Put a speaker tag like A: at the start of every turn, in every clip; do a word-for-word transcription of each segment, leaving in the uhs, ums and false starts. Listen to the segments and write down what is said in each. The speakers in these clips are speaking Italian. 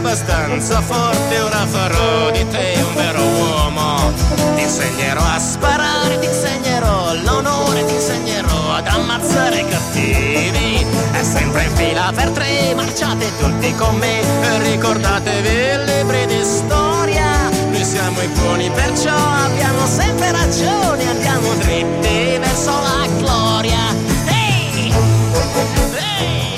A: abbastanza forte, ora farò di te un vero uomo. Ti insegnerò a sparare, ti insegnerò l'onore, ti insegnerò ad ammazzare i cattivi. È sempre in fila per tre, marciate tutti con me e ricordatevi i libri di storia. Noi siamo i buoni, perciò abbiamo sempre ragione, andiamo dritti verso la gloria. Ehi! Ehi!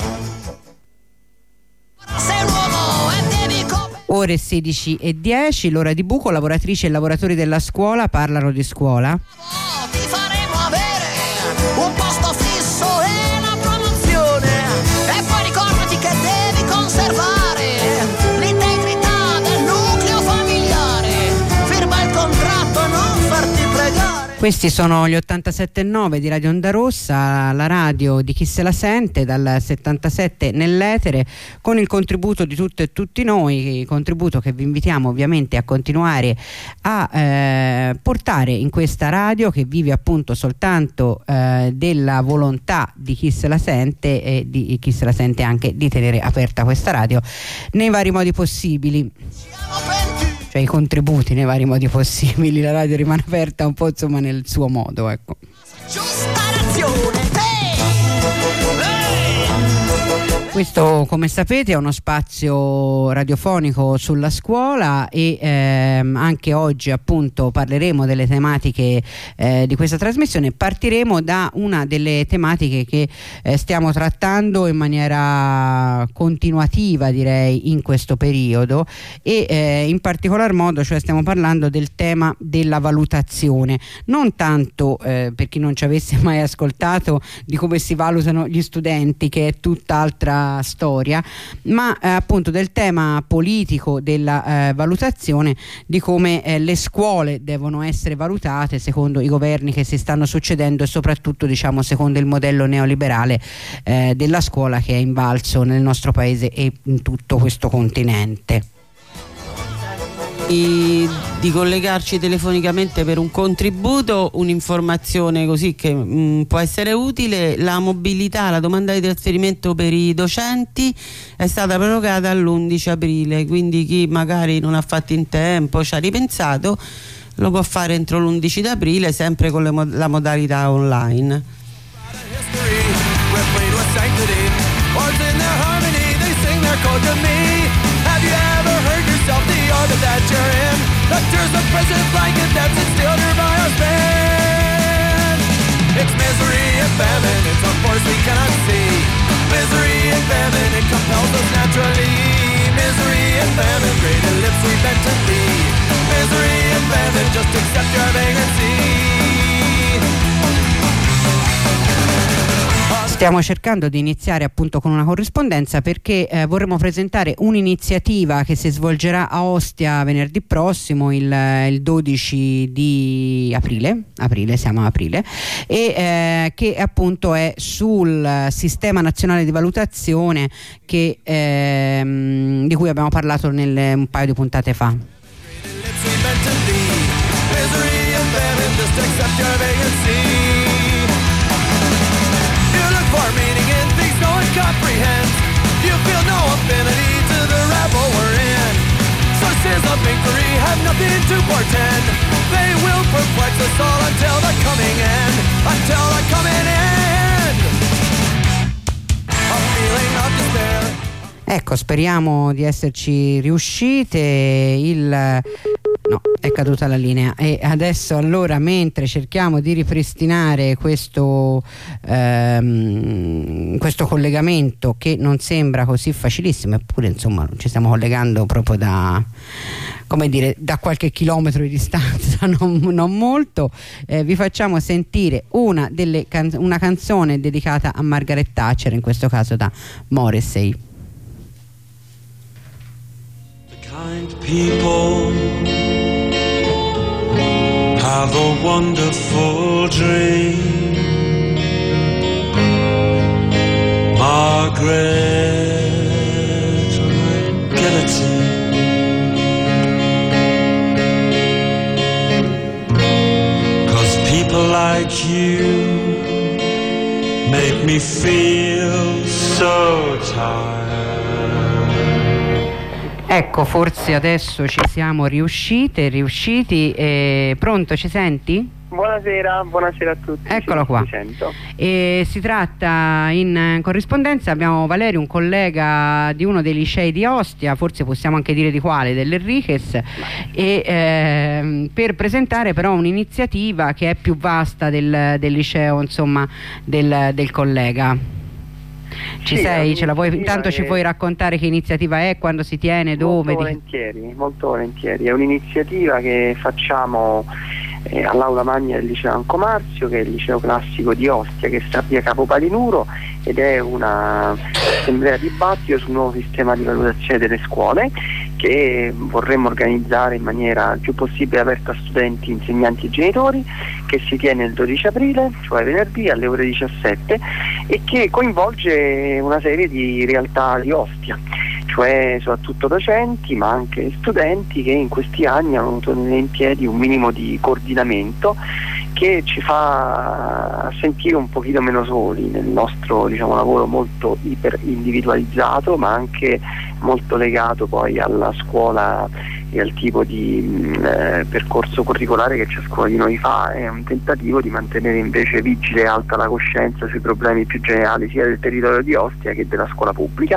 A: Sei un uomo e devi comp-
B: Ore sedici e dieci, l'ora di buco. Lavoratrici e lavoratori della scuola parlano di scuola.
A: Oh, ti faremo avere un posto fisso e una promozione. E poi ricordati che devi conservare l'integrità del nucleo familiare. Firma il contratto, non farti pregare.
B: Questi sono gli ottantasette e nove di Radio Onda Rossa, la radio di chi se la sente, dal settantasette nell'etere, con il contributo di tutte e tutti noi, contributo che vi invitiamo ovviamente a continuare a eh, portare in questa radio, che vive appunto soltanto eh, della volontà di chi se la sente e di chi se la sente anche di tenere aperta questa radio nei vari modi possibili. Cioè i contributi nei vari modi possibili. La radio rimane aperta un po' insomma nel suo modo, ecco.
A: Giusta ragione,
B: Questo, come sapete, è uno spazio radiofonico sulla scuola e ehm, anche oggi appunto parleremo delle tematiche eh, di questa trasmissione. Partiremo da una delle tematiche che eh, stiamo trattando in maniera continuativa, direi, in questo periodo e eh, in particolar modo, cioè stiamo parlando del tema della valutazione, non tanto eh, per chi non ci avesse mai ascoltato di come si valutano gli studenti, che è tutt'altra storia, ma eh, appunto del tema politico della eh, valutazione, di come eh, le scuole devono essere valutate secondo i governi che si stanno succedendo e soprattutto, diciamo, secondo il modello neoliberale eh, della scuola che è invalso nel nostro paese e in tutto questo continente.
C: Di, di collegarci telefonicamente per un contributo, un'informazione così che mh, può essere utile: la mobilità, la domanda di trasferimento per i docenti è stata prorogata all'undici aprile, quindi chi magari non ha fatto in tempo, ci ha ripensato, lo può fare entro l'undici aprile, sempre con le mo- la modalità online.
D: The orbit that you're in, the tears of prison blanket that's instilled here by our span. It's misery and famine, it's a force we cannot see. Misery and famine, it compels us naturally. Misery and famine, great lips we bent to thee. Misery and famine, just accept your vagrancy.
B: Stiamo cercando di iniziare appunto con una corrispondenza perché eh, vorremmo presentare un'iniziativa che si svolgerà a Ostia venerdì prossimo, il, il dodici di aprile, aprile siamo a aprile, e eh, che appunto è sul sistema nazionale di valutazione che, ehm, di cui abbiamo parlato nel, un paio di puntate fa.
D: For meaning in things no one comprehends. You feel no affinity to the rabble we're in. Sources of victory have nothing to portend. They will perplex us all until the coming end. Until the coming end. A feeling of despair.
B: Ecco, speriamo di esserci riuscite. Il No, è caduta la linea e adesso allora, mentre cerchiamo di ripristinare questo ehm, questo collegamento che non sembra così facilissimo, eppure insomma ci stiamo collegando proprio da, come dire, da qualche chilometro di distanza, non, non molto, eh, vi facciamo sentire una, delle can- una canzone dedicata a Margaret Thatcher, in questo caso da Morrissey.
E: The kind people have a wonderful dream. Margaret, give it to me. Cause people like you make me feel so tired.
B: Ecco, forse adesso ci siamo riuscite, riusciti. Eh, pronto, ci senti?
F: Buonasera, buonasera a tutti.
B: Eccolo qua. E si tratta in corrispondenza, abbiamo Valerio, un collega di uno dei licei di Ostia, forse possiamo anche dire di quale, dell'Enriquez, e eh, per presentare però un'iniziativa che è più vasta del, del liceo, insomma, del, del collega. Ci
F: sì,
B: sei? Ce la vuoi, intanto
F: che...
B: ci puoi raccontare che iniziativa è, quando si tiene, dove?
F: Molto volentieri, molto volentieri. È un'iniziativa che facciamo eh, all'aula magna del liceo Anco Marzio, che è il liceo classico di Ostia, che sta a via Capo Palinuro, ed è una assemblea dibattito sul nuovo sistema di valutazione delle scuole che vorremmo organizzare in maniera il più possibile aperta a studenti, insegnanti e genitori, che si tiene il dodici aprile, cioè venerdì alle ore diciassette, e che coinvolge una serie di realtà di Ostia, cioè soprattutto docenti ma anche studenti che in questi anni hanno avuto in piedi un minimo di coordinamento che ci fa sentire un pochino meno soli nel nostro, diciamo, lavoro molto iper individualizzato, ma anche molto legato poi alla scuola e al tipo di eh, percorso curricolare che ciascuno di noi fa. È un tentativo di mantenere invece vigile e alta la coscienza sui problemi più generali sia del territorio di Ostia che della scuola pubblica.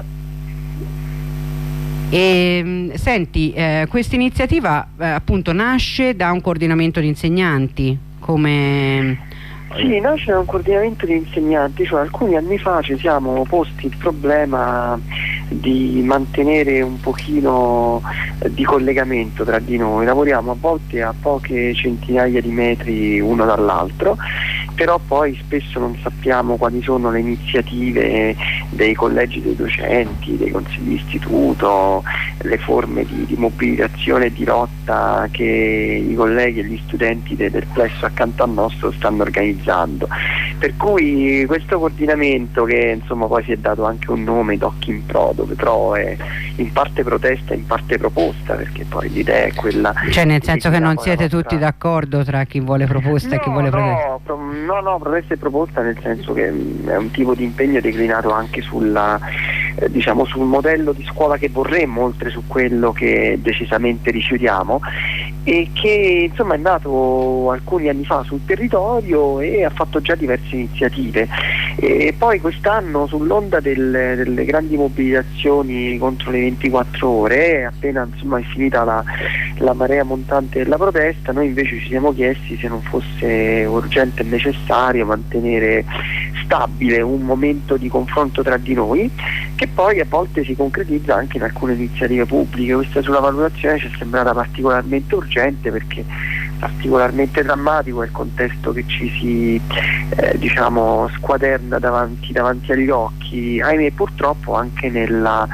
B: E, senti, eh, questa iniziativa eh, appunto nasce da un coordinamento di insegnanti, come...
F: Sì, nasce da un coordinamento di insegnanti, cioè alcuni anni fa ci siamo posti il problema di mantenere un pochino di collegamento tra di noi. Lavoriamo a volte a poche centinaia di metri uno dall'altro, però poi spesso non sappiamo quali sono le iniziative dei collegi dei docenti, dei consigli di istituto, le forme di, di mobilitazione e di lotta che i colleghi e gli studenti de, del plesso accanto al nostro stanno organizzando. Per cui questo coordinamento, che insomma poi si è dato anche un nome, Docchi in Pro, dove Pro è in parte protesta e in parte proposta, perché poi l'idea è quella...
B: Cioè nel senso che non siete
F: nostra...
B: tutti d'accordo tra chi vuole proposta
F: no,
B: e chi vuole protesta?
F: No, no, no, protesta e proposta nel senso che mh, è un tipo di impegno declinato anche sulla, eh, diciamo, sul modello di scuola che vorremmo, oltre su quello che decisamente rifiutiamo, e che insomma è nato alcuni anni fa sul territorio e ha fatto già diverse iniziative. E poi quest'anno, sull'onda del, delle grandi mobilitazioni contro le ventiquattro ore, appena insomma è finita la, la marea montante della protesta, noi invece ci siamo chiesti se non fosse urgente e necessario mantenere stabile un momento di confronto tra di noi, che poi a volte si concretizza anche in alcune iniziative pubbliche. Questa sulla valutazione ci è sembrata particolarmente urgente, perché particolarmente drammatico è il contesto che ci si eh, diciamo squaderna davanti, davanti agli occhi, ahimè purtroppo anche nella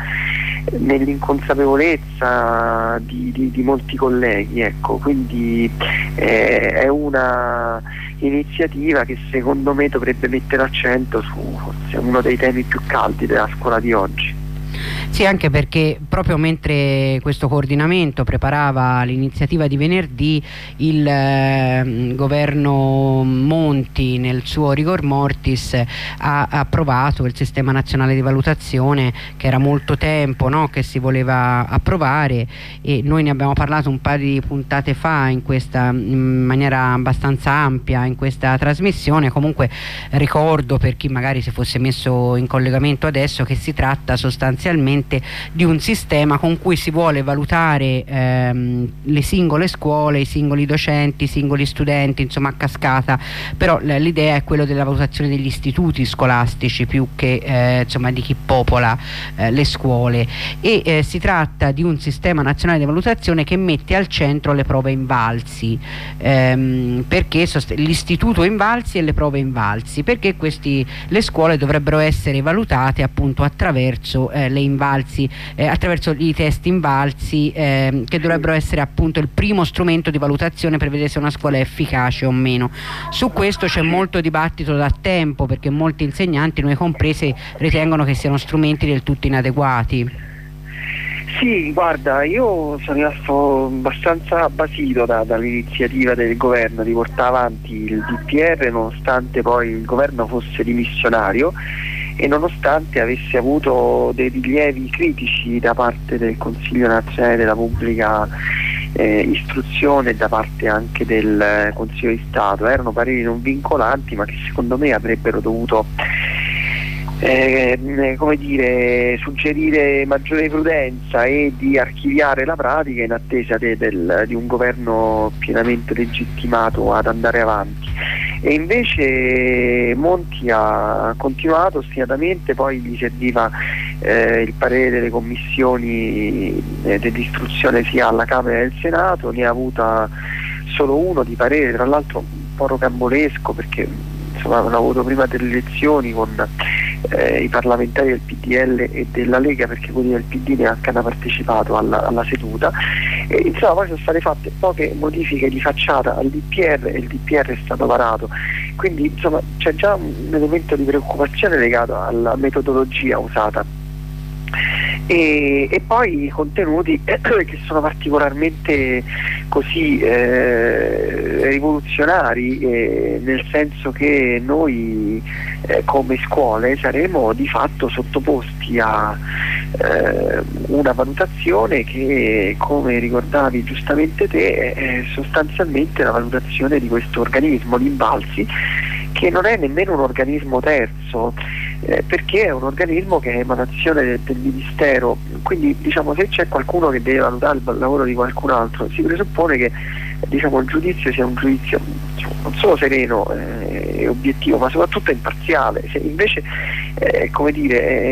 F: nell'inconsapevolezza di, di, di molti colleghi, ecco. Quindi eh, è una iniziativa che secondo me dovrebbe mettere accento su forse uno dei temi più caldi della scuola di oggi.
B: Sì, anche perché proprio mentre questo coordinamento preparava l'iniziativa di venerdì, il eh, governo Monti nel suo rigor mortis ha approvato il sistema nazionale di valutazione, che era molto tempo, no, che si voleva approvare, e noi ne abbiamo parlato un paio di puntate fa in questa in maniera abbastanza ampia in questa trasmissione. Comunque ricordo, per chi magari si fosse messo in collegamento adesso, che si tratta sostanzialmente di un sistema con cui si vuole valutare ehm, le singole scuole, i singoli docenti, i singoli studenti, insomma a cascata, però l'idea è quella della valutazione degli istituti scolastici più che eh, insomma di chi popola eh, le scuole, e eh, si tratta di un sistema nazionale di valutazione che mette al centro le prove invalsi, ehm, perché l'istituto invalsi e le prove invalsi, perché questi, le scuole dovrebbero essere valutate appunto attraverso eh, le invalsi, eh, attraverso i test invalsi, eh, che dovrebbero essere appunto il primo strumento di valutazione per vedere se una scuola è efficace o meno. Su questo c'è molto dibattito da tempo, perché molti insegnanti, noi compresi, ritengono che siano strumenti del tutto inadeguati.
F: Sì, guarda, io sono rimasto abbastanza basito da, dall'iniziativa del governo di portare avanti il D P R, nonostante poi il governo fosse dimissionario, e nonostante avesse avuto dei rilievi critici da parte del Consiglio nazionale della pubblica eh, istruzione e da parte anche del eh, Consiglio di Stato. Erano pareri non vincolanti, ma che secondo me avrebbero dovuto Eh, come dire, suggerire maggiore prudenza e di archiviare la pratica in attesa de, del, di un governo pienamente legittimato ad andare avanti. E invece Monti ha continuato ostinatamente, poi gli serviva eh, il parere delle commissioni eh, dell'istruzione sia alla Camera che al Senato, ne ha avuta solo uno di parere, tra l'altro un po' rocambolesco, perché insomma avevano avuto prima delle elezioni con Eh, i parlamentari del P D L e della Lega, perché quelli del P D neanche hanno partecipato alla, alla seduta, e insomma poi sono state fatte poche modifiche di facciata al D P R e il D P R è stato varato, quindi insomma c'è già un elemento di preoccupazione legato alla metodologia usata. E, e poi i contenuti eh, che sono particolarmente così eh, rivoluzionari, eh, nel senso che noi eh, come scuole saremo di fatto sottoposti a eh, una valutazione che, come ricordavi giustamente te, è sostanzialmente la valutazione di questo organismo, l'Invalsi, che non è nemmeno un organismo terzo, eh, perché è un organismo che è emanazione del, del Ministero, quindi diciamo se c'è qualcuno che deve valutare il lavoro di qualcun altro si presuppone che diciamo il giudizio sia un giudizio diciamo, non solo sereno e eh, obiettivo, ma soprattutto imparziale. Se invece eh, come dire è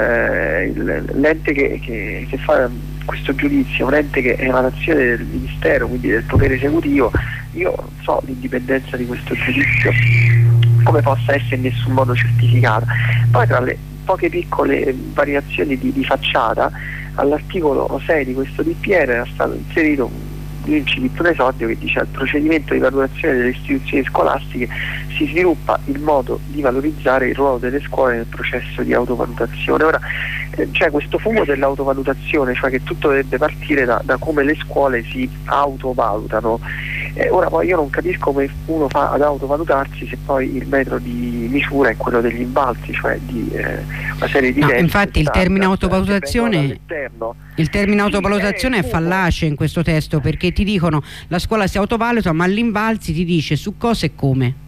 F: il, il, l'ente che, che, che fa questo giudizio, un ente che è emanazione del Ministero, quindi del potere esecutivo, io non so l'indipendenza di questo giudizio come possa essere in nessun modo certificata. Poi tra le poche piccole variazioni di, di facciata, all'articolo sei di questo D P R era stato inserito un incipit, un esordio che dice: al procedimento di valutazione delle istituzioni scolastiche si sviluppa il modo di valorizzare il ruolo delle scuole nel processo di autovalutazione. Ora eh, c'è questo fumo dell'autovalutazione, cioè che tutto dovrebbe partire da, da come le scuole si autovalutano. Eh, ora poi io non capisco come uno fa ad autovalutarsi se poi il metro di misura è quello degli invalsi, cioè di eh, una serie di
B: no,
F: test,
B: infatti il termine autovalutazione il termine autovalutazione è fallace in questo testo, perché ti dicono la scuola si autovaluta, ma l'Invalsi ti dice su cosa e come.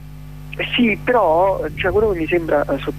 F: Eh sì, però cioè, quello che mi sembra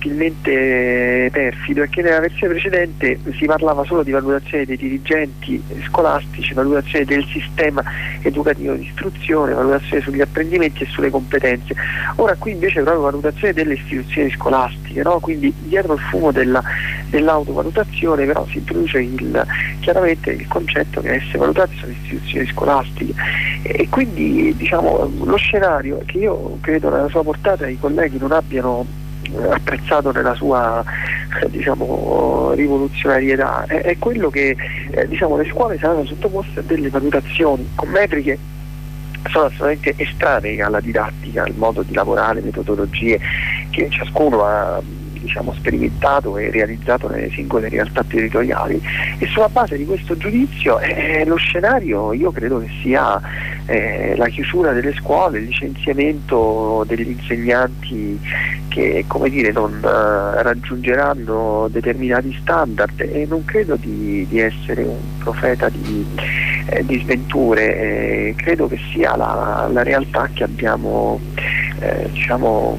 F: sottilmente perfido è che nella versione precedente si parlava solo di valutazione dei dirigenti scolastici, valutazione del sistema educativo di istruzione, valutazione sugli apprendimenti e sulle competenze. Ora qui invece è proprio valutazione delle istituzioni scolastiche, no? Quindi dietro il fumo della, dell'autovalutazione però si introduce il, chiaramente il concetto che essere valutate sono le istituzioni scolastiche, e quindi diciamo lo scenario che io credo nella sua portata i colleghi non abbiano apprezzato nella sua eh, diciamo rivoluzionarietà è, è quello che eh, diciamo le scuole saranno sottoposte a delle valutazioni con metriche sono assolutamente estranee alla didattica, al modo di lavorare, metodologie che ciascuno ha diciamo sperimentato e realizzato nelle singole realtà territoriali, e sulla base di questo giudizio eh, lo scenario io credo che sia eh, la chiusura delle scuole, il licenziamento degli insegnanti che come dire non uh, raggiungeranno determinati standard, e non credo di, di essere un profeta di, eh, di sventure, eh, credo che sia la, la realtà che abbiamo eh, diciamo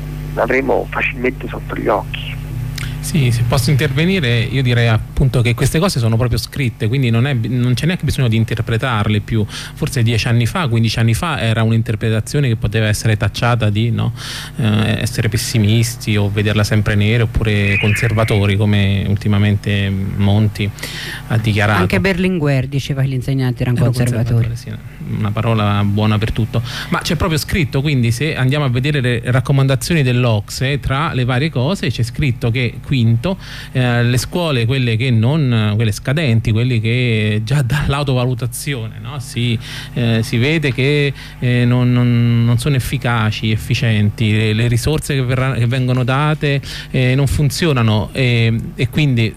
F: avremo facilmente sotto gli occhi.
G: Sì, se posso intervenire, io direi appunto che queste cose sono proprio scritte, quindi non, è, non c'è neanche bisogno di interpretarle più. Forse dieci anni fa, quindici anni fa era un'interpretazione che poteva essere tacciata di no, eh, essere pessimisti o vederla sempre nera, oppure conservatori, come ultimamente Monti ha dichiarato.
B: Anche Berlinguer diceva che gli insegnanti erano conservatori,
G: sì, una parola buona per tutto, ma c'è proprio scritto, quindi se andiamo a vedere le raccomandazioni dell'Ocse, tra le varie cose c'è scritto che quinto eh, le scuole, quelle che non quelle scadenti, quelle che già dall'autovalutazione no, si, eh, si vede che eh, non, non, non sono efficaci, efficienti, le, le risorse che, verranno, che vengono date eh, non funzionano, e, e quindi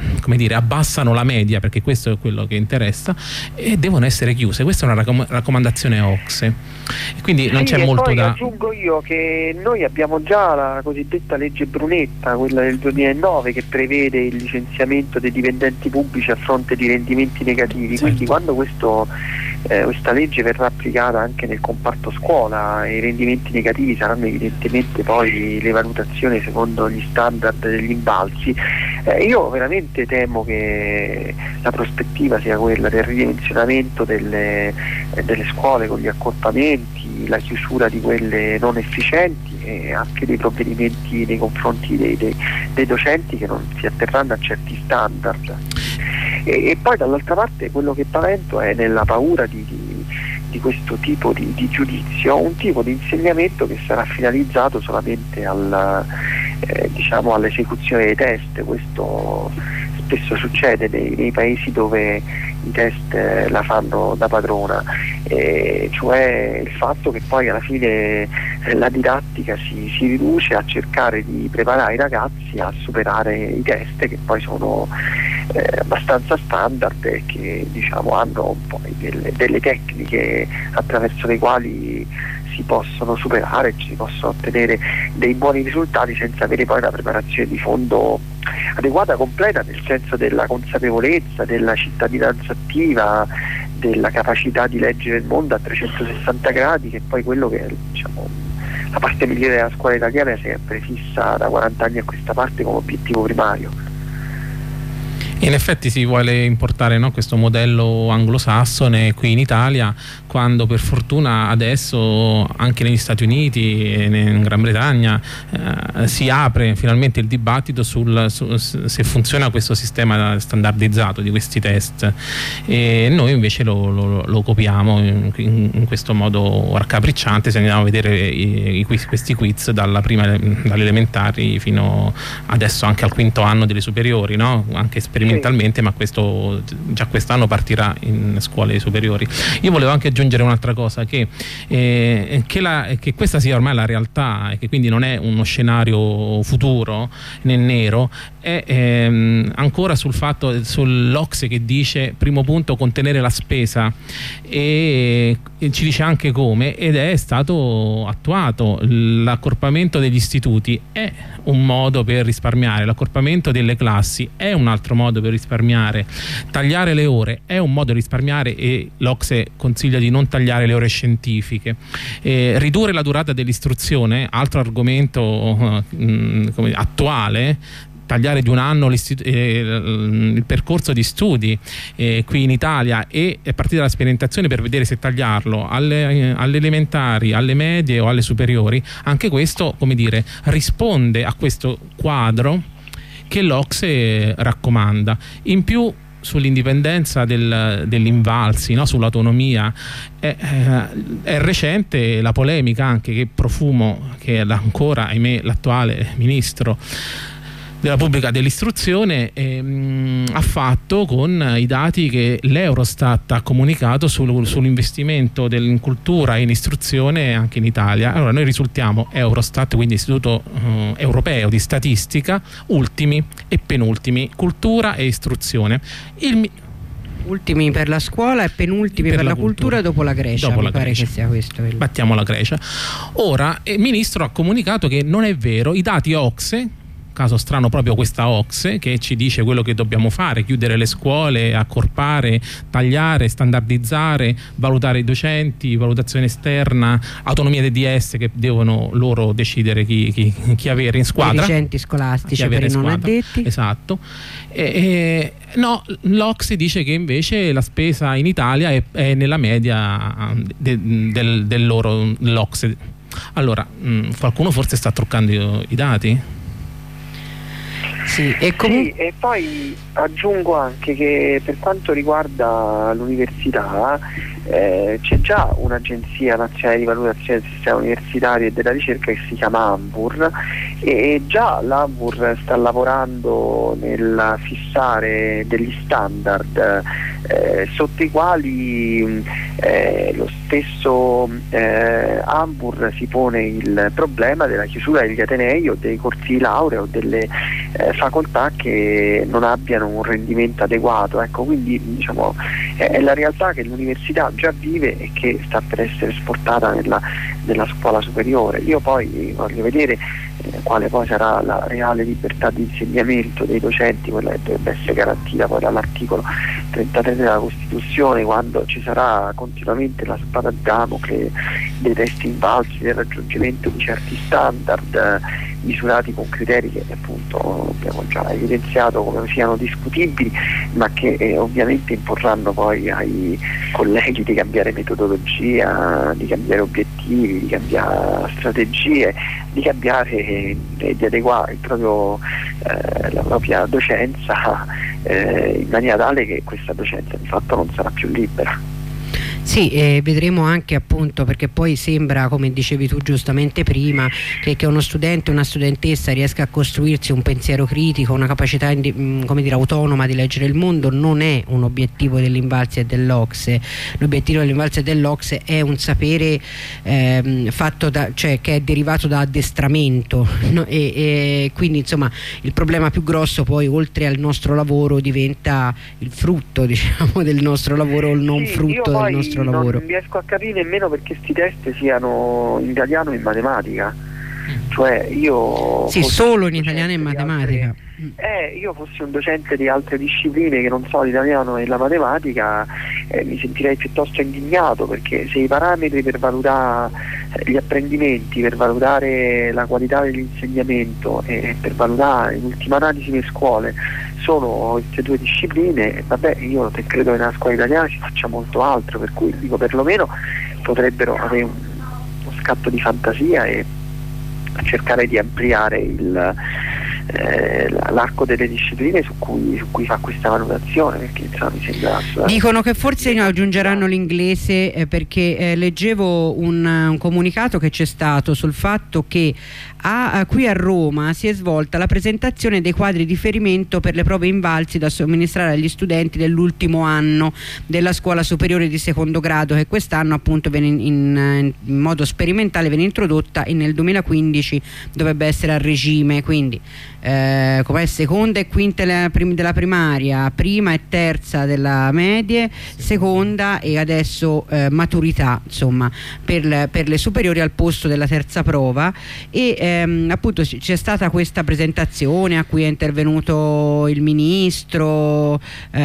G: come dire, abbassano la media, perché questo è quello che interessa, e devono essere chiuse. Questa è una raccom- raccomandazione OCSE, e quindi non
F: sì,
G: c'è
F: e
G: molto
F: poi
G: da...
F: aggiungo io che noi abbiamo già la cosiddetta legge Brunetta, quella del duemilanove, che prevede il licenziamento dei dipendenti pubblici a fronte di rendimenti negativi,
G: certo.
F: Quindi quando questo, eh, questa legge verrà applicata anche nel comparto scuola, i rendimenti negativi saranno evidentemente poi le valutazioni secondo gli standard degli imbalzi. Eh, io veramente temo che la prospettiva sia quella del ridimensionamento delle, eh, delle scuole con gli accorpamenti, la chiusura di quelle non efficienti e anche dei provvedimenti nei confronti dei, dei, dei docenti che non si atterranno a certi standard. E, e poi dall'altra parte quello che pavento è nella paura di, di, di questo tipo di, di giudizio, un tipo di insegnamento che sarà finalizzato solamente al, eh, diciamo all'esecuzione dei test. Questo spesso succede nei, nei paesi dove i test eh, la fanno da padrona, eh, cioè il fatto che poi alla fine eh, la didattica si, si riduce a cercare di preparare i ragazzi a superare i test, che poi sono eh, abbastanza standard e che diciamo hanno poi delle, delle tecniche attraverso le quali si possono superare, si possono ottenere dei buoni risultati senza avere poi una preparazione di fondo adeguata, completa, nel senso della consapevolezza, della cittadinanza attiva, della capacità di leggere il mondo a trecentosessanta gradi, che è poi quello che è, diciamo, la parte migliore della scuola italiana si è prefissa da quaranta anni a questa parte come obiettivo primario.
G: In effetti si vuole importare, no, questo modello anglosassone qui in Italia, quando per fortuna adesso anche negli Stati Uniti e in Gran Bretagna eh, si apre finalmente il dibattito sul su, se funziona questo sistema standardizzato di questi test, e noi invece lo, lo, lo copiamo in, in questo modo raccapricciante. Se andiamo a vedere i, i quiz, questi quiz dalla prima, dalle elementari fino adesso anche al quinto anno delle superiori, no? Anche sperimentali, ma questo già quest'anno partirà in scuole superiori. Io volevo anche aggiungere un'altra cosa, che, eh, che, la, che questa sia ormai la realtà e che quindi non è uno scenario futuro né nero, è ehm, ancora sul fatto, sull'Ocse che dice primo punto contenere la spesa, e, e ci dice anche come, ed è stato attuato. L'accorpamento degli istituti è un modo per risparmiare, l'accorpamento delle classi è un altro modo per risparmiare, tagliare le ore è un modo di risparmiare, e l'Ocse consiglia di non tagliare le ore scientifiche, eh, ridurre la durata dell'istruzione, altro argomento eh, come attuale, tagliare di un anno eh, il percorso di studi eh, qui in Italia, e a partire dalla sperimentazione per vedere se tagliarlo alle, eh, alle elementari, alle medie o alle superiori. Anche questo, come dire, risponde a questo quadro che l'Ocse raccomanda. In più, sull'indipendenza del, dell'Invalsi, no? Sull'autonomia, è, è recente la polemica anche che Profumo, che è ancora, ahimè, l'attuale ministro della pubblica dell'istruzione, ehm, ha fatto con i dati che l'Eurostat ha comunicato sul, sull'investimento in cultura e in istruzione anche in Italia. Allora noi risultiamo Eurostat, quindi Istituto eh, Europeo di Statistica, ultimi e penultimi, cultura e istruzione. Il,
B: ultimi per la scuola e penultimi per, per la, la cultura, cultura dopo la Grecia.
G: Dopo
B: mi
G: la
B: pare
G: Grecia.
B: Che sia questo il...
G: Battiamo la Grecia. Ora il ministro ha comunicato che non è vero, i dati Ocse, caso strano proprio questa Ocse che ci dice quello che dobbiamo fare: chiudere le scuole, accorpare, tagliare, standardizzare, valutare i docenti, valutazione esterna, autonomia dei D S che devono loro decidere chi, chi, chi avere in squadra,
B: dirigenti scolastici per i non addetti.
G: Esatto. E, e, no, l'Ocse dice che invece la spesa in Italia è, è nella media de, del, del loro l'Ocse. Allora mh, qualcuno forse sta truccando i dati?
B: Sì, e, comun-
F: sì, e poi aggiungo anche che per quanto riguarda l'università, Eh, c'è già un'agenzia nazionale di valutazione del sistema universitario e della ricerca che si chiama ANVUR, e già l'ANVUR sta lavorando nel fissare degli standard eh, sotto i quali eh, lo stesso eh, ANVUR si pone il problema della chiusura degli atenei o dei corsi di laurea o delle eh, facoltà che non abbiano un rendimento adeguato. Ecco, quindi diciamo è, è la realtà che l'università già vive e che sta per essere esportata nella, nella scuola superiore. Io poi voglio vedere eh, quale poi sarà la reale libertà di insegnamento dei docenti, quella che dovrebbe essere garantita poi dall'articolo trentatré della Costituzione, quando ci sarà continuamente la spada di Damocle dei testi invalsi, del raggiungimento di certi standard eh, misurati con criteri che appunto abbiamo già evidenziato come siano discutibili, ma che eh, ovviamente imporranno poi ai colleghi di cambiare metodologia, di cambiare obiettivi, di cambiare strategie, di cambiare e eh, di adeguare il proprio, eh, la propria docenza eh, in maniera tale che questa docenza di fatto non sarà più libera.
B: Sì, eh, vedremo anche appunto, perché poi sembra, come dicevi tu giustamente prima, che, che uno studente o una studentessa riesca a costruirsi un pensiero critico, una capacità indi, come dire, autonoma di leggere il mondo, non è un obiettivo dell'Invalsi e dell'Ocse. L'obiettivo dell'Invalsi e dell'Ocse è un sapere ehm, fatto da, cioè che è derivato da addestramento, no? e, e quindi insomma il problema più grosso poi, oltre al nostro lavoro, diventa il frutto, diciamo, del nostro lavoro o il non
F: sì,
B: frutto del nostro lavoro.
F: Non riesco a capire nemmeno perché sti test siano in italiano e in matematica, cioè io
B: sì, solo in italiano e in matematica.
F: Altre, eh, io fossi un docente di altre discipline che non so l'italiano e la matematica, eh, mi sentirei piuttosto indignato, perché se i parametri per valutare eh, gli apprendimenti, per valutare la qualità dell'insegnamento e per valutare in ultima analisi le scuole sono queste due discipline, vabbè, io te credo che nella scuola italiana si faccia molto altro, per cui dico perlomeno potrebbero avere un, uno scatto di fantasia e cercare di ampliare il, eh, l'arco delle discipline su cui, su cui fa questa valutazione, perché insomma mi sembra assolutamente...
B: Dicono che forse aggiungeranno l'inglese eh, perché eh, leggevo un, un comunicato che c'è stato sul fatto che A, a, qui a Roma si è svolta la presentazione dei quadri di riferimento per le prove Invalsi da somministrare agli studenti dell'ultimo anno della scuola superiore di secondo grado, che quest'anno appunto viene in, in, in modo sperimentale viene introdotta e nel duemilaquindici dovrebbe essere a regime, quindi eh, come seconda e quinta della primaria, prima e terza della medie, seconda e adesso eh, maturità, insomma, per, per le superiori al posto della terza prova. E ehm, appunto c'è stata questa presentazione a cui è intervenuto il ministro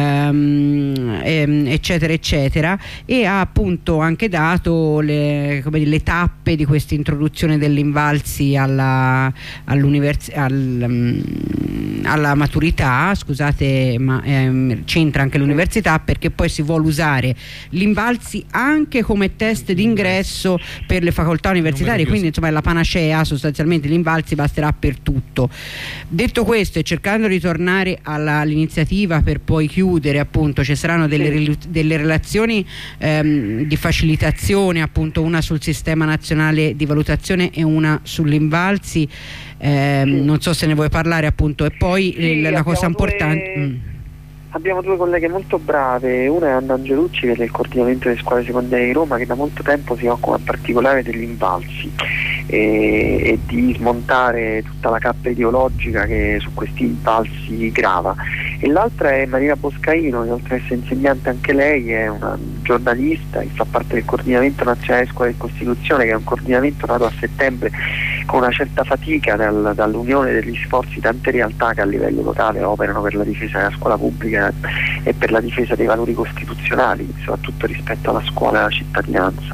B: ehm, ehm, eccetera eccetera, e ha appunto anche dato le, come dire, le tappe di questa introduzione dell'Invalsi alla, all'univers- al, alla maturità, scusate, ma ehm, c'entra anche l'università, perché poi si vuole usare l'Invalsi anche come test d'ingresso per le facoltà universitarie, quindi insomma è la panacea, sostanzialmente l'Invalsi basterà per tutto. Detto questo, e cercando di tornare alla, all'iniziativa per poi chiudere, appunto ci saranno delle, delle relazioni ehm, di facilitazione, appunto una sul sistema nazionale di valutazione e una sull'Invalsi. Eh, sì. Non so se ne vuoi parlare, appunto, e poi sì, la cosa importante due, mm.
F: abbiamo due colleghe molto brave, una è Anna Angelucci, che è del coordinamento delle scuole secondarie di Roma, che da molto tempo si occupa in particolare degli Invalsi e, e di smontare tutta la cappa ideologica che su questi Invalsi grava, e l'altra è Marina Boscaino, che oltre ad essere insegnante anche lei è una giornalista che fa parte del coordinamento nazionale di scuole di Costituzione, che è un coordinamento nato a settembre con una certa fatica dal, dall'unione degli sforzi di tante realtà che a livello locale operano per la difesa della scuola pubblica e per la difesa dei valori costituzionali, soprattutto rispetto alla scuola e alla cittadinanza.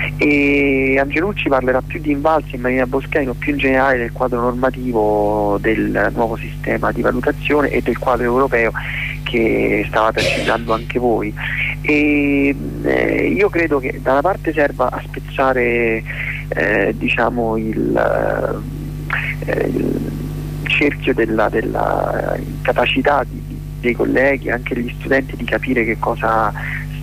F: E Angelucci parlerà più di Invalsi e Marina Boscaino più in generale del quadro normativo del nuovo sistema di valutazione e del quadro europeo che stavate accennando anche voi. E eh, io credo che da una parte serva a spezzare eh, diciamo il, eh, il cerchio della, della incapacità di, dei colleghi, anche degli studenti, di capire che cosa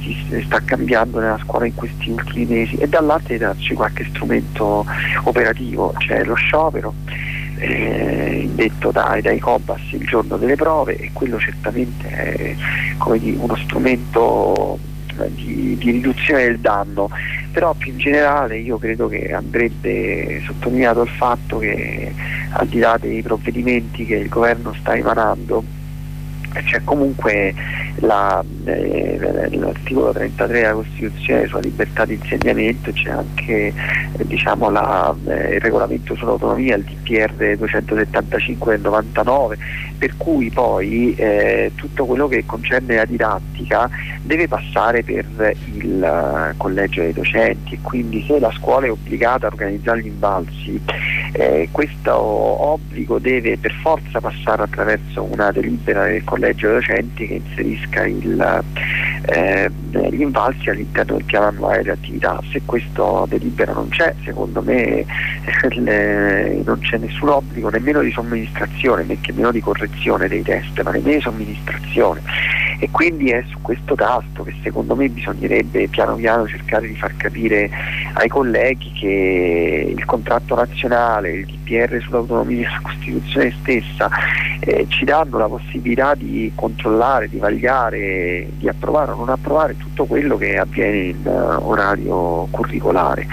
F: si sta cambiando nella scuola in questi ultimi mesi, e dall'altro di darci qualche strumento operativo. C'è lo sciopero eh, indetto dai, dai Cobas il giorno delle prove, e quello certamente è, come dire, uno strumento di, di riduzione del danno. Però più in generale io credo che andrebbe sottolineato il fatto che, al di là dei provvedimenti che il governo sta emanando, c'è comunque la, eh, l'articolo trentatré della Costituzione sulla libertà di insegnamento, c'è anche eh, diciamo la, eh, il regolamento sull'autonomia, il D P R duecentosettantacinque del novantanove, per cui poi eh, tutto quello che concerne la didattica deve passare per il uh, collegio dei docenti, e quindi se la scuola è obbligata a organizzare gli invalsi, eh, questo obbligo deve per forza passare attraverso una delibera del collegio dei docenti che inserisca il, eh, gli invalsi all'interno del piano annuale di attività. Se questa delibera non c'è, secondo me le, non c'è nessun obbligo nemmeno di somministrazione, neanche meno di correzione dei test, ma nemmeno di somministrazione. E quindi è su questo tasto che secondo me bisognerebbe piano piano cercare di far capire ai colleghi che il contratto nazionale, il D P R sull'autonomia, la Costituzione stessa eh, ci danno la possibilità di controllare, di vagliare, di approvare o non approvare tutto quello che avviene in uh, orario curricolare.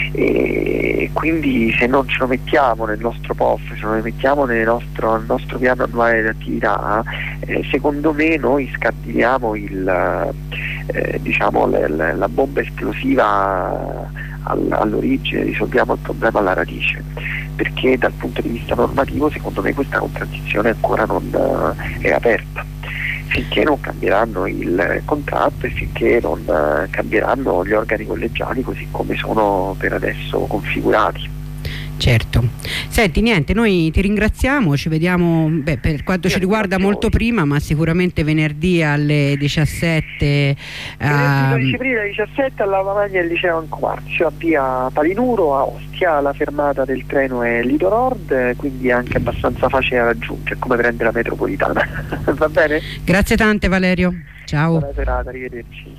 F: E quindi se non ce lo mettiamo nel nostro P O F, se non lo mettiamo nel nostro, nel nostro piano annuale di attività, eh, secondo me noi scardiniamo il, eh, diciamo, la, la, la bomba esplosiva all, all'origine, risolviamo il problema alla radice, perché dal punto di vista normativo secondo me questa contraddizione ancora non uh, è aperta. Finché non cambieranno il contratto e finché non uh, cambieranno gli organi collegiali così come sono per adesso configurati.
B: Certo. Senti, niente, noi ti ringraziamo, ci vediamo beh, per quanto ci riguarda molto prima, ma sicuramente venerdì alle diciassette.
F: Venerdì dodici aprile alle diciassette alla Lavagna del liceo Ancomarzio, a via Palinuro, a Ostia. La fermata del treno è Lido Nord, quindi è anche abbastanza facile da raggiungere, come prendere la metropolitana. Va bene?
B: Grazie tante, Valerio. Ciao.
F: Buona serata, arrivederci.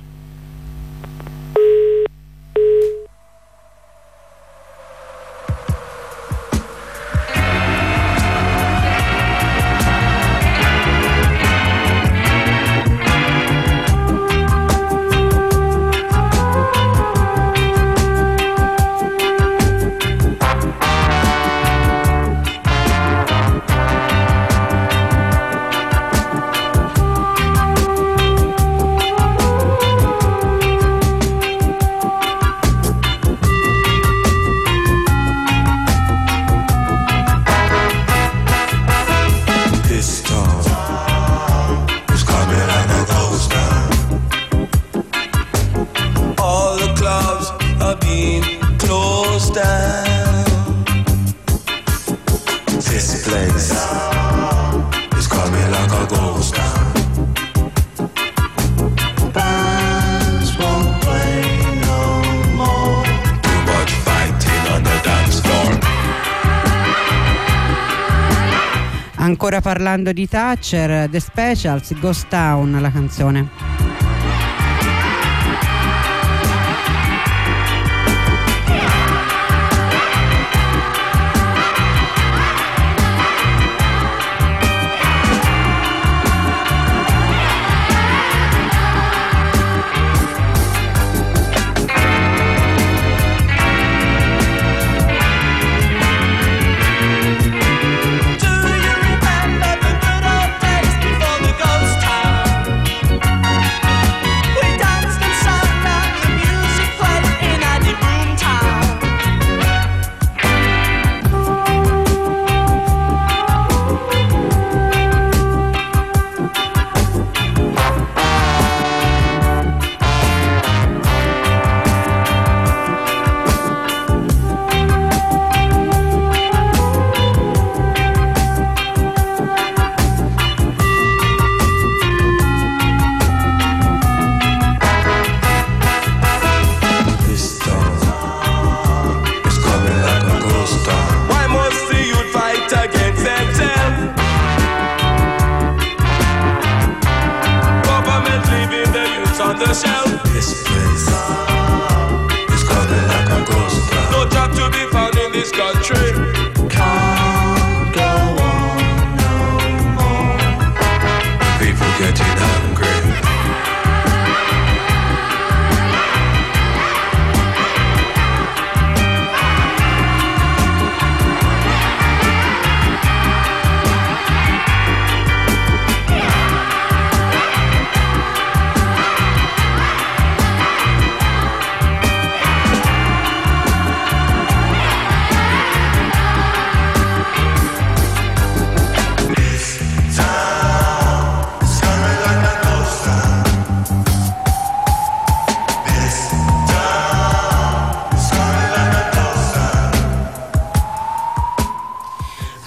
B: Ancora parlando di Thatcher, The Specials, Ghost Town, la canzone.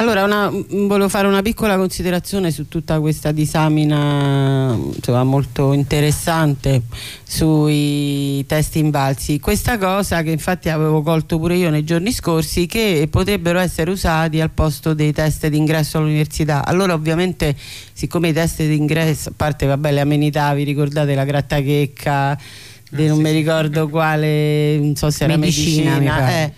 C: Allora, una, volevo fare una piccola considerazione su tutta questa disamina, insomma, molto interessante sui test invalsi. Questa cosa che infatti avevo colto pure io nei giorni scorsi, che potrebbero essere usati al posto dei test d'ingresso all'università. Allora, ovviamente, siccome i test d'ingresso, a parte vabbè, le amenità, vi ricordate la grattachecca, di ah, non sì, mi ricordo quale, non so se era medicina, medicina eh,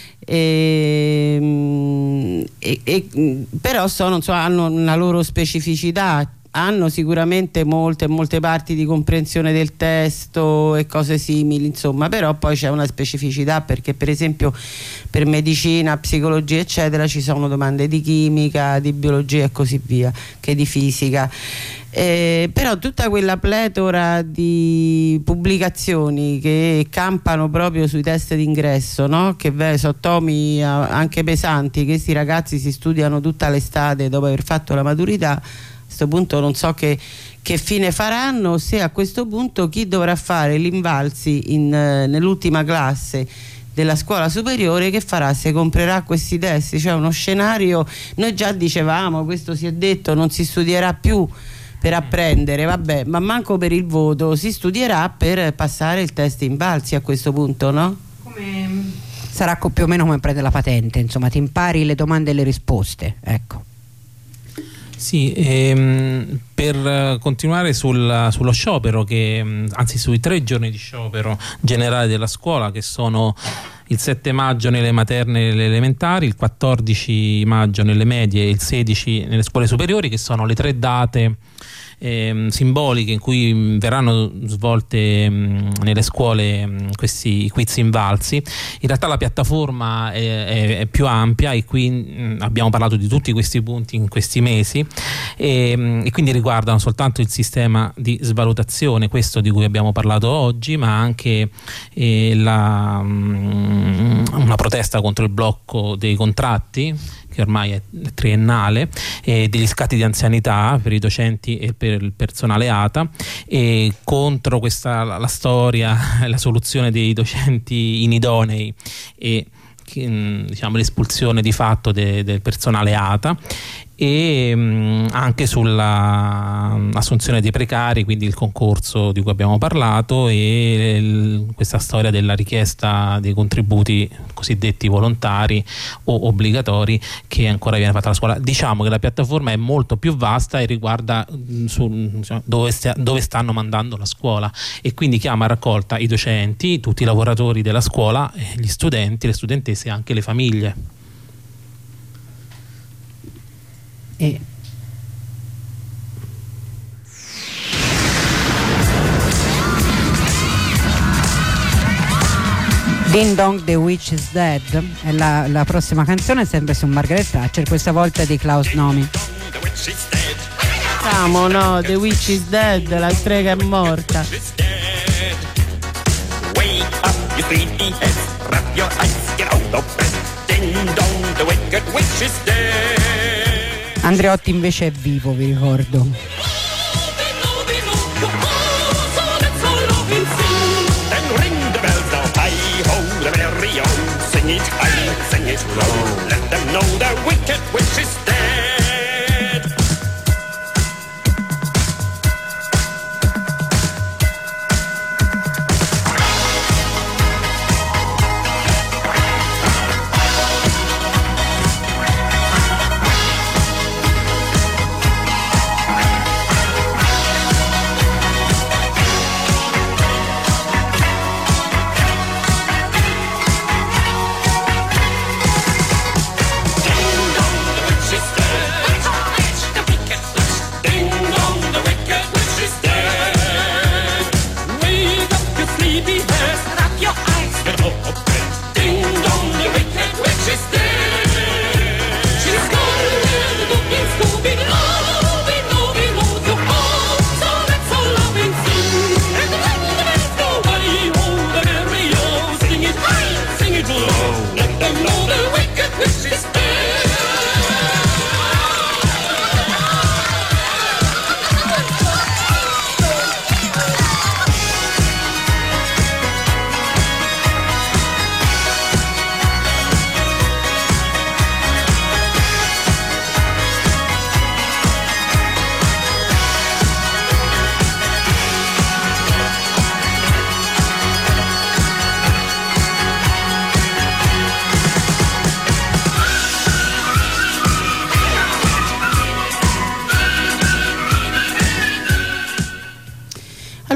C: e, e, e, però sono, insomma, hanno una loro specificità, hanno sicuramente molte molte parti di comprensione del testo e cose simili, insomma, però poi c'è una specificità, perché per esempio per medicina, psicologia eccetera ci sono domande di chimica, di biologia e così via, che di fisica. Eh, però tutta quella pletora di pubblicazioni che campano proprio sui test d'ingresso, no? Che beh, sono tomi anche pesanti, che questi ragazzi si studiano tutta l'estate dopo aver fatto la maturità. A questo punto non so che, che fine faranno, se a questo punto chi dovrà fare l'invalsi in, nell'ultima classe della scuola superiore, che farà? Se comprerà questi test, cioè uno scenario. Noi già dicevamo, questo si è detto, non si studierà più per apprendere, vabbè, ma manco per il voto, si studierà per passare il test invalsi a questo punto, no?
B: Come... sarà più o meno come prendere la patente, insomma, ti impari le domande e le risposte, ecco.
G: Sì, ehm, per continuare sul, sullo sciopero, che anzi sui tre giorni di sciopero generale della scuola, che sono il sette maggio nelle materne e nelle elementari, il quattordici maggio nelle medie e il sedici nelle scuole superiori, che sono le tre date eh, simboliche in cui verranno svolte mh, nelle scuole mh, questi quiz invalsi. In realtà la piattaforma è, è, è più ampia, e qui mh, abbiamo parlato di tutti questi punti in questi mesi, e, mh, e quindi riguardano soltanto il sistema di svalutazione, questo di cui abbiamo parlato oggi, ma anche eh, la, mh, una protesta contro il blocco dei contratti, che ormai è triennale, e degli scatti di anzianità per i docenti e per il personale A T A, e contro questa la, la storia, la soluzione dei docenti inidonei e diciamo l'espulsione di fatto de, del personale A T A, e mh, anche sulla assunzione dei precari, quindi il concorso di cui abbiamo parlato, e il, questa storia della richiesta dei contributi cosiddetti volontari o obbligatori, che ancora viene fatta alla scuola. Diciamo che la piattaforma è molto più vasta e riguarda mh, su, diciamo, dove, stia, dove stanno mandando la scuola, e quindi chiama a raccolta i docenti, tutti i lavoratori della scuola, gli studenti, le studentesse e anche le famiglie.
B: E Ding Dong, The Witch is Dead è la, la prossima canzone, sempre su Margaret Thatcher, questa volta di Klaus Nomi.
C: Siamo, no, The Witch is Dead, la strega è morta.
D: Wake up, you sleepy heads, wrap your eyes, get out of bed. Ding dong, the wicked witch is dead.
B: Andreotti invece è vivo, vi ricordo.
D: Then ring the bells now, hi-ho, the merry-o. Sing it high, sing it low. Let them know the wicked witch is dead.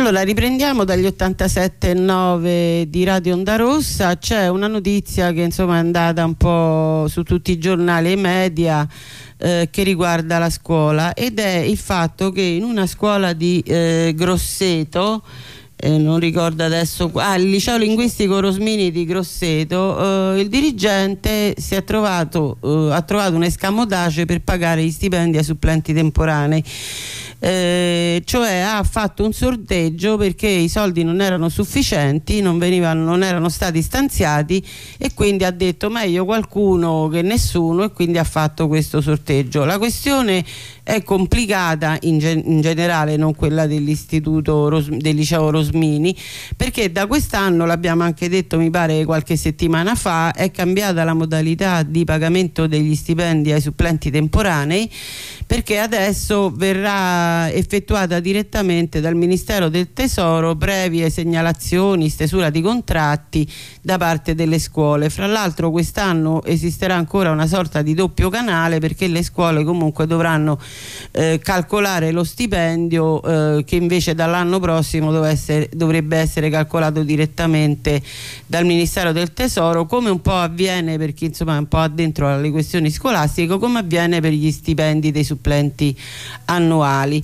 C: Allora, riprendiamo dagli ottantasette virgola nove di Radio Onda Rossa. C'è una notizia che insomma è andata un po' su tutti i giornali e media eh, che riguarda la scuola, ed è il fatto che in una scuola di eh, Grosseto, eh, non ricordo adesso, ah, il liceo linguistico Rosmini di Grosseto, eh, il dirigente si è trovato, eh, ha trovato un escamotage per pagare gli stipendi ai supplenti temporanei. Eh, cioè ha fatto un sorteggio perché i soldi non erano sufficienti, non venivano, non erano stati stanziati, e quindi ha detto meglio qualcuno che nessuno, e quindi ha fatto questo sorteggio. La questione è complicata in, gen in generale, non quella dell'istituto Ros del liceo Rosmini, perché da quest'anno, l'abbiamo anche detto mi pare qualche settimana fa, è cambiata la modalità di pagamento degli stipendi ai supplenti temporanei, perché adesso verrà effettuata direttamente dal Ministero del Tesoro, previe segnalazioni, stesura di contratti da parte delle scuole. Fra l'altro quest'anno esisterà ancora una sorta di doppio canale, perché le scuole comunque dovranno eh, calcolare lo stipendio eh, che invece dall'anno prossimo dov essere, dovrebbe essere calcolato direttamente dal Ministero del Tesoro, come un po' avviene, per chi insomma è un po' addentro alle questioni scolastiche, come avviene per gli stipendi dei supplenti annuali.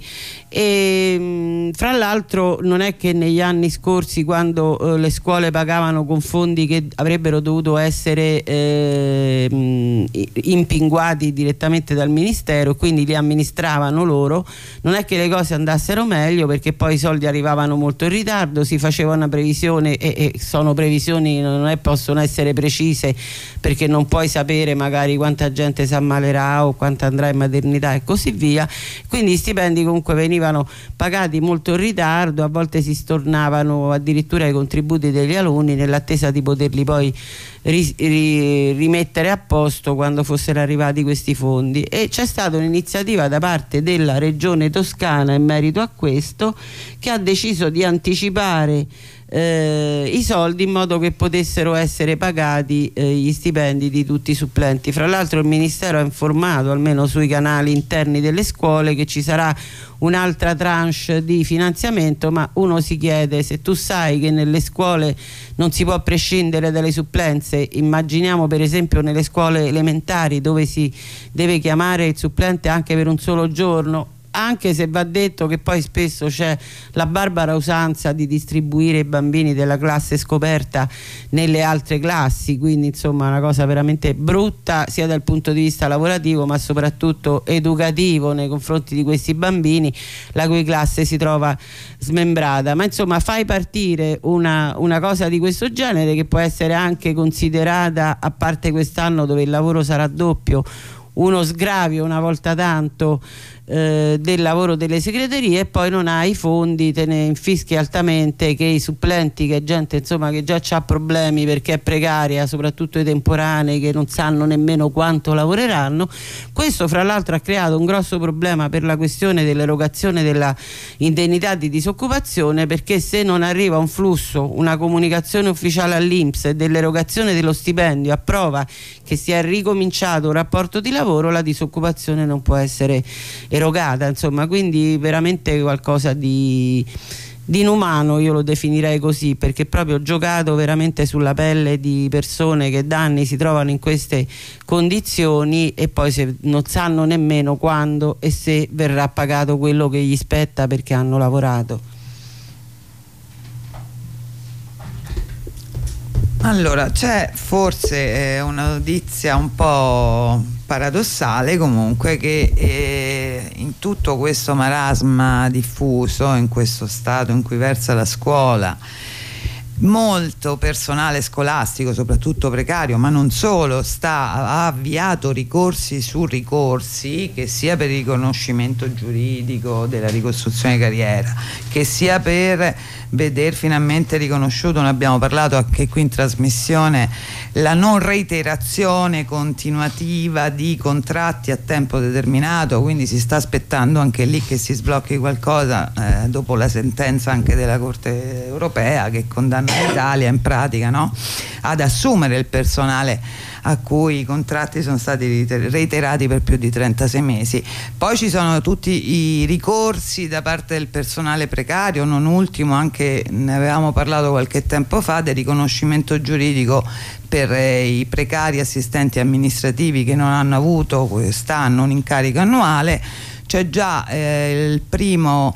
C: E mh, fra l'altro non è che negli anni scorsi, quando eh, le scuole pagavano con fondi che avrebbero dovuto essere eh, mh, impinguati direttamente dal Ministero, quindi li amministravano loro, non è che le cose andassero meglio, perché poi i soldi arrivavano molto in ritardo, si faceva una previsione e, e sono previsioni, non è, possono essere precise, perché non puoi sapere magari quanta gente si ammalerà o quanta andrà in maternità e così via. Quindi gli stipendi comunque venivano pagati molto in ritardo, a volte si stornavano addirittura i contributi degli alunni nell'attesa di poterli poi ri, ri, rimettere a posto quando fossero arrivati questi fondi. E c'è stata un'iniziativa da parte della Regione Toscana in merito a questo, che ha deciso di anticipare Eh, i soldi in modo che potessero essere pagati eh, gli stipendi di tutti i supplenti. Fra l'altro il Ministero ha informato, almeno sui canali interni delle scuole, che ci sarà un'altra tranche di finanziamento, ma uno si chiede, se tu sai che nelle scuole non si può prescindere dalle supplenze, immaginiamo per esempio nelle scuole elementari dove si deve chiamare il supplente anche per un solo giorno, anche se va detto che poi spesso c'è la barbara usanza di distribuire i bambini della classe scoperta nelle altre classi, quindi insomma una cosa veramente brutta sia dal punto di vista lavorativo ma soprattutto educativo nei confronti di questi bambini, la cui classe si trova smembrata. Ma insomma, fai partire una, una cosa di questo genere, che può essere anche considerata, a parte quest'anno dove il lavoro sarà doppio, uno sgravio una volta tanto eh, del lavoro delle segreterie, e poi non hai i fondi, te ne infischi altamente che i supplenti, che è gente insomma che già ha problemi perché è precaria, soprattutto i temporanei che non sanno nemmeno quanto lavoreranno. Questo fra l'altro ha creato un grosso problema per la questione dell'erogazione della indennità di disoccupazione, perché se non arriva un flusso, una comunicazione ufficiale all'I N P S dell'erogazione dello stipendio a prova che si è ricominciato un rapporto di lavoro, la disoccupazione non può essere erogata, insomma, quindi veramente qualcosa di, di inumano, io lo definirei così, perché proprio ho giocato veramente sulla pelle di persone che da anni si trovano in queste condizioni e poi se non sanno nemmeno quando e se verrà pagato quello che gli spetta perché hanno lavorato.
H: Allora, c'è forse eh, una notizia un po' paradossale comunque, che eh, in tutto questo marasma diffuso, in questo stato in cui versa la scuola, molto personale scolastico, soprattutto precario, ma non solo, sta, ha avviato ricorsi su ricorsi, che sia per il riconoscimento giuridico della ricostruzione di carriera, che sia per veder finalmente riconosciuto, ne abbiamo parlato anche qui in trasmissione, la non reiterazione continuativa di contratti a tempo determinato, quindi si sta aspettando anche lì che si sblocchi qualcosa eh, dopo la sentenza anche della Corte europea che condanna Italia in pratica, no? Ad assumere il personale a cui i contratti sono stati reiterati per più di trentasei mesi. Poi ci sono tutti i ricorsi da parte del personale precario, non ultimo, anche ne avevamo parlato qualche tempo fa, del riconoscimento giuridico per eh, i precari assistenti amministrativi che non hanno avuto quest'anno un incarico annuale. C'è già eh, il primo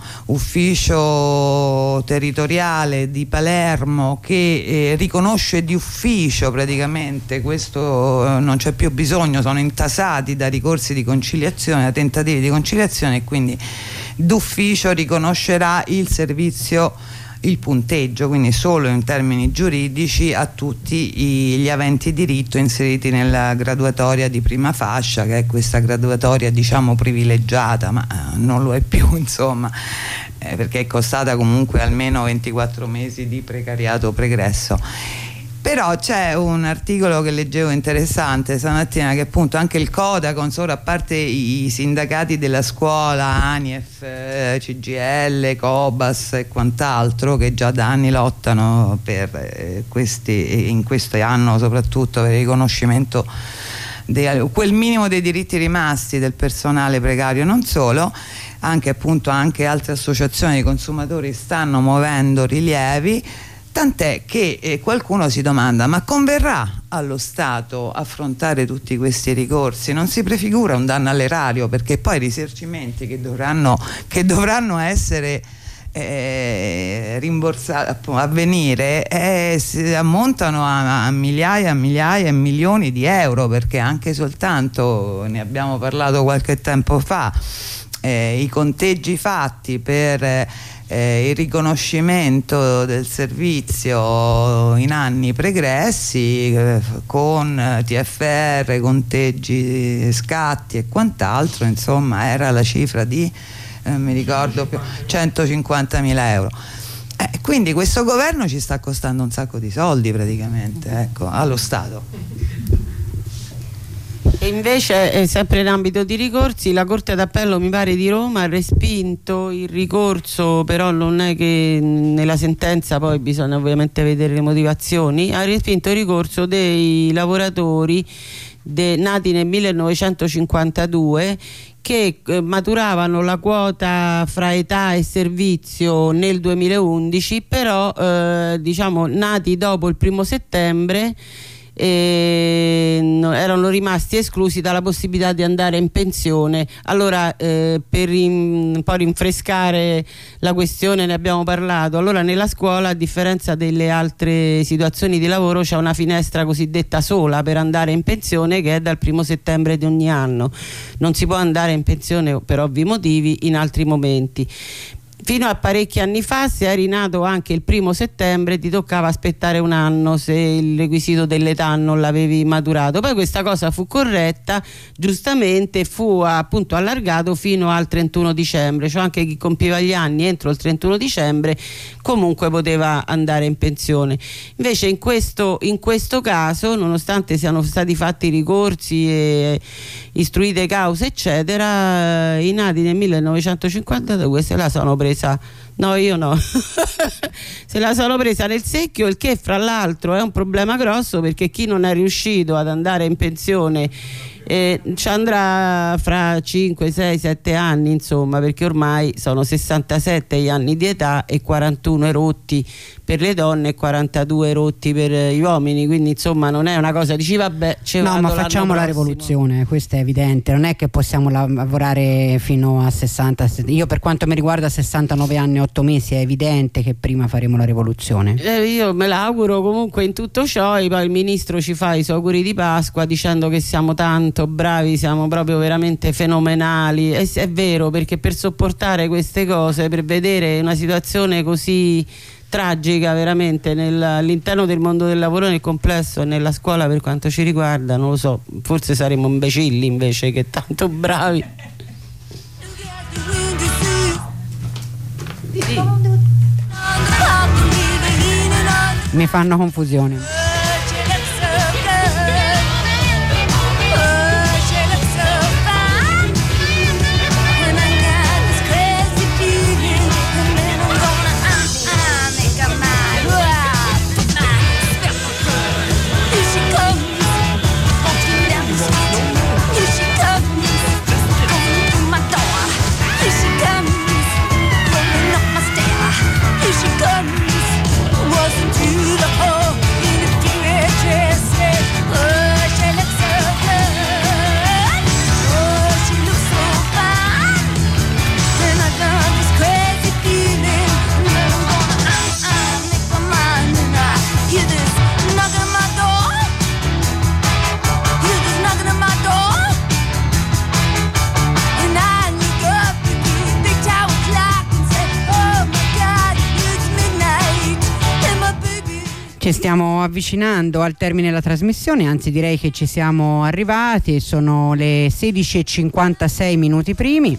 H: ufficio territoriale di Palermo che eh, riconosce di ufficio praticamente, questo eh, non c'è più bisogno, sono intasati da ricorsi di conciliazione, da tentativi di conciliazione, e quindi d'ufficio riconoscerà il servizio, il punteggio, quindi solo in termini giuridici, a tutti gli aventi diritto inseriti nella graduatoria di prima fascia, che è questa graduatoria diciamo privilegiata, ma non lo è più, insomma, eh, perché è costata comunque almeno ventiquattro mesi di precariato pregresso. Però c'è un articolo che leggevo interessante stamattina, che appunto anche il Codacons, ora a parte i sindacati della scuola, ANIEF, C G I L, Cobas e quant'altro, che già da anni lottano per questi, in questo anno soprattutto per il riconoscimento di quel minimo dei diritti rimasti del personale precario, non solo, anche appunto anche altre associazioni di consumatori stanno muovendo rilievi. Tant'è che eh, qualcuno si domanda: ma converrà allo Stato affrontare tutti questi ricorsi? Non si prefigura un danno all'erario? Perché poi i risarcimenti che dovranno, che dovranno essere eh, rimborsati a venire eh, si ammontano a, a migliaia, migliaia e milioni di euro, perché anche soltanto, ne abbiamo parlato qualche tempo fa, eh, i conteggi fatti per eh, Eh, il riconoscimento del servizio in anni pregressi eh, con T F R, conteggi, scatti e quant'altro, insomma era la cifra di eh, mi ricordo più centocinquantamila euro. Eh, quindi questo governo ci sta costando un sacco di soldi praticamente, ecco, allo Stato.
C: E invece, eh, sempre in ambito di ricorsi, la Corte d'Appello, mi pare, di Roma ha respinto il ricorso, però non è che nella sentenza poi bisogna ovviamente vedere le motivazioni, ha respinto il ricorso dei lavoratori de, nati nel millenovecentocinquantadue che eh, maturavano la quota fra età e servizio nel duemilaundici, però eh, diciamo nati dopo il primo settembre, e erano rimasti esclusi dalla possibilità di andare in pensione. Allora eh, per un po' rinfrescare la questione, ne abbiamo parlato, allora nella scuola, a differenza delle altre situazioni di lavoro, c'è una finestra cosiddetta sola per andare in pensione, che è dal primo settembre di ogni anno. Non si può andare in pensione per ovvi motivi in altri momenti. Fino a parecchi anni fa, se eri nato anche il primo settembre, ti toccava aspettare un anno se il requisito dell'età non l'avevi maturato. Poi questa cosa fu corretta, giustamente fu appunto allargato fino al trentuno dicembre, cioè anche chi compiva gli anni entro il trentuno dicembre comunque poteva andare in pensione. Invece in questo, in questo caso, nonostante siano stati fatti ricorsi e istruite cause eccetera, i nati nel millenovecentocinquantadue se la sono presa. No, io no. Se la sono presa nel secchio, il che fra l'altro è un problema grosso, perché chi non è riuscito ad andare in pensione eh, ci andrà fra cinque, sei, sette anni, insomma, perché ormai sono sessantasette gli anni di età e quarantuno erotti per le donne e quarantadue rotti per gli uomini, quindi insomma non è una cosa, dici vabbè,
B: no, ma facciamo la rivoluzione, questo è evidente, non è che possiamo lavorare fino a sessanta, io per quanto mi riguarda sessantanove anni e otto mesi, è evidente che prima faremo la rivoluzione.
C: Eh, io me l'auguro comunque in tutto ciò, e poi il ministro ci fa i suoi auguri di Pasqua dicendo che siamo tanto bravi, siamo proprio veramente fenomenali, e è vero, perché per sopportare queste cose, per vedere una situazione così tragica veramente all'interno del mondo del lavoro nel complesso e nella scuola, per quanto ci riguarda, non lo so, forse saremmo imbecilli invece che tanto bravi. Sì.
B: Mi fanno confusione. Ci stiamo avvicinando al termine della trasmissione, anzi direi che ci siamo arrivati, sono le sedici e cinquantasei minuti primi.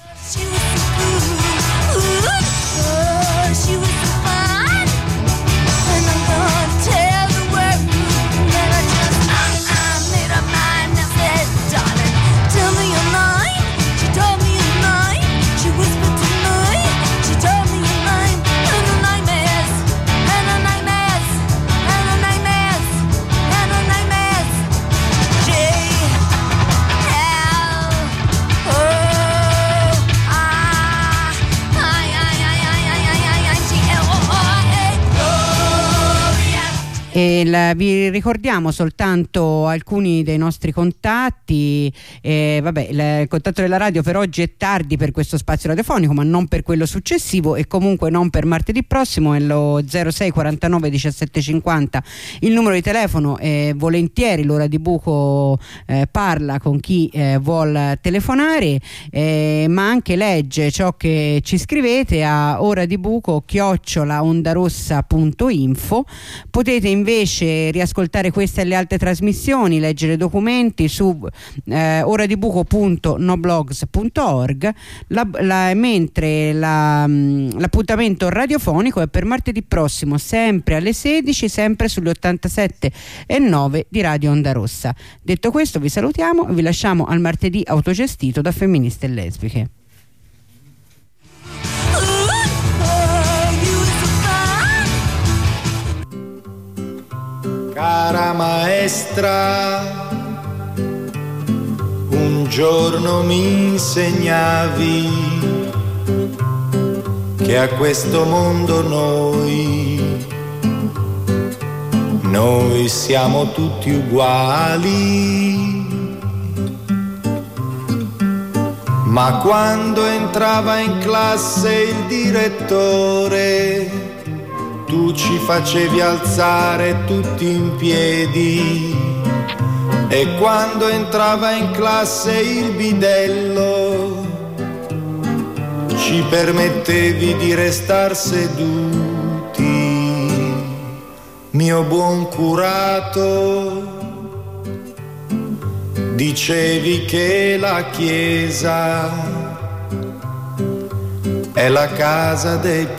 B: E la, vi ricordiamo soltanto alcuni dei nostri contatti. Eh, vabbè, il, il contatto della radio per oggi è tardi per questo spazio radiofonico, ma non per quello successivo e comunque non per martedì prossimo. È lo zero sei quarantanove diciassette cinquanta il numero di telefono. Eh, volentieri l'ora di buco eh, parla con chi eh, vuol telefonare, eh, ma anche legge ciò che ci scrivete a ora di buco chiocciola ondarossa punto info. Potete invece riascoltare queste e le altre trasmissioni, leggere documenti su eh, oradibuco punto noblogs punto org, la, la, mentre la, l'appuntamento radiofonico è per martedì prossimo, sempre alle sedici, sempre sugli ottantasette e nove di Radio Onda Rossa. Detto questo, vi salutiamo e vi lasciamo al martedì autogestito da Femministe e Lesbiche.
I: Cara maestra, un giorno mi insegnavi che a questo mondo noi, noi siamo tutti uguali. Ma quando entrava in classe il direttore, tu ci facevi alzare tutti in piedi, e quando entrava in classe il bidello ci permettevi di restar seduti. Mio buon curato, dicevi che la chiesa è la casa dei